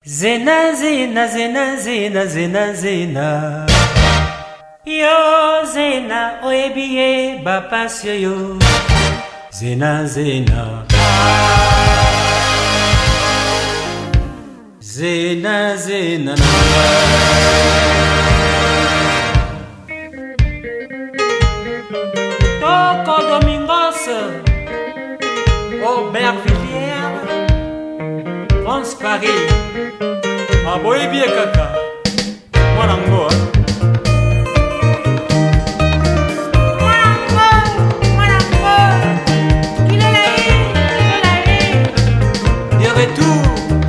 Zena zena zena zena zena zena yo zena oebiye bapasyo yo zena zena zena zena Toco Domingos Aubervilliers France Paris Aboyebie kaka Mwanango De retour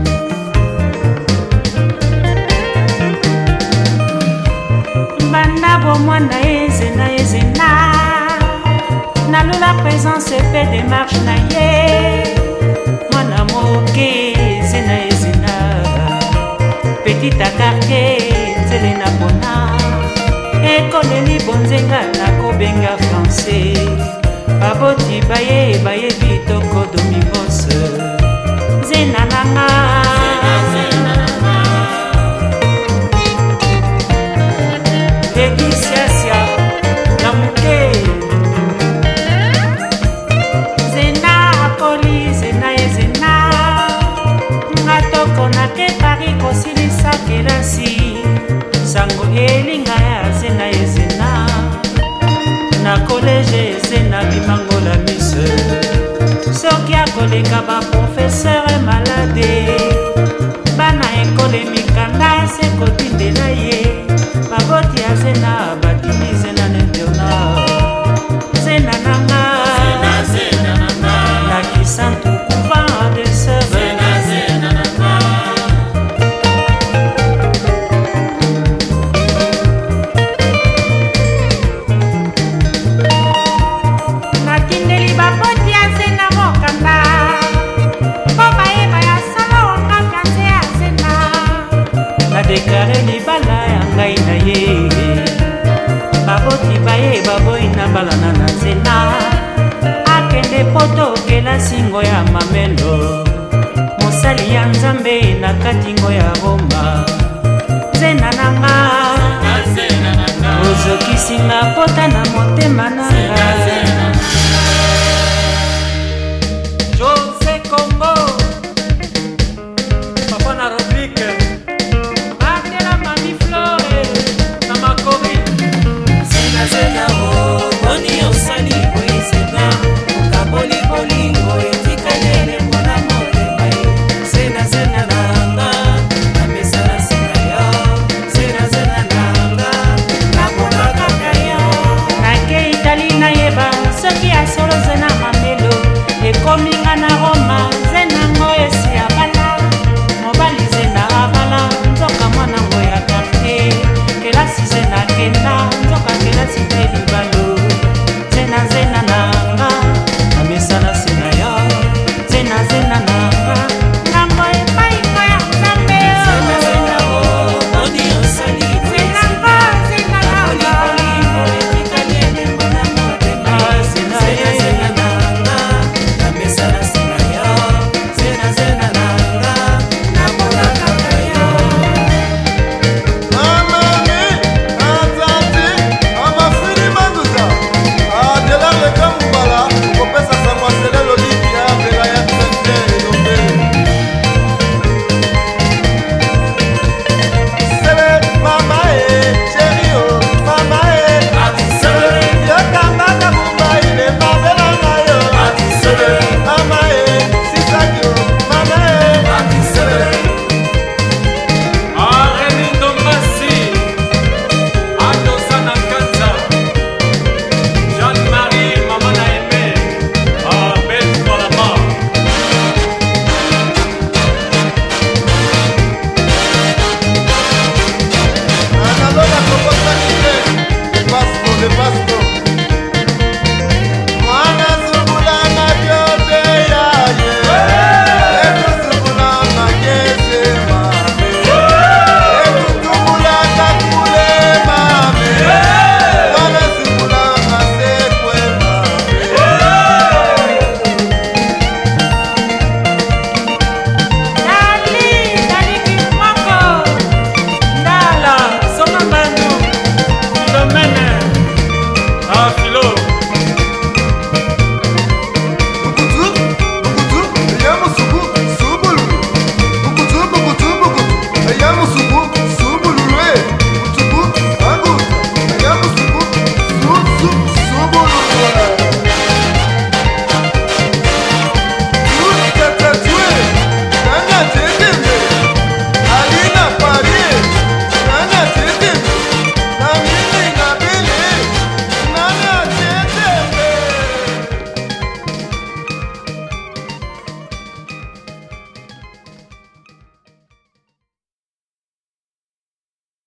Banabo mwana ezena ezena Nalola présence fait démarche na ye Mwana moke ezena ezena Petite à quartier, Zelena Bona Ekoleli bonzenga na kobenga français Baboti baye baye bitoko Domingos Zena nanga Egisiasia na muke Zena akoli zena ezena Ngatoko na ke Paris kosilisa kelasi Sango elinga ya zena ezena Na collège ezena bimangola mise Soki akoleka ba professeur malade Bana ekole mikanda se kotindela ye Baboti ya zena batini zena nentona Zena nanga Na kisantu couvent de sœur Déclaré libala ya ngai na ye Baboti baye baboyi na balana na nzela Akende poto kela singo ya mamelo Mosali ya nzambe na katingo ya Roma Zena nanga Ozokisinga pota na motema na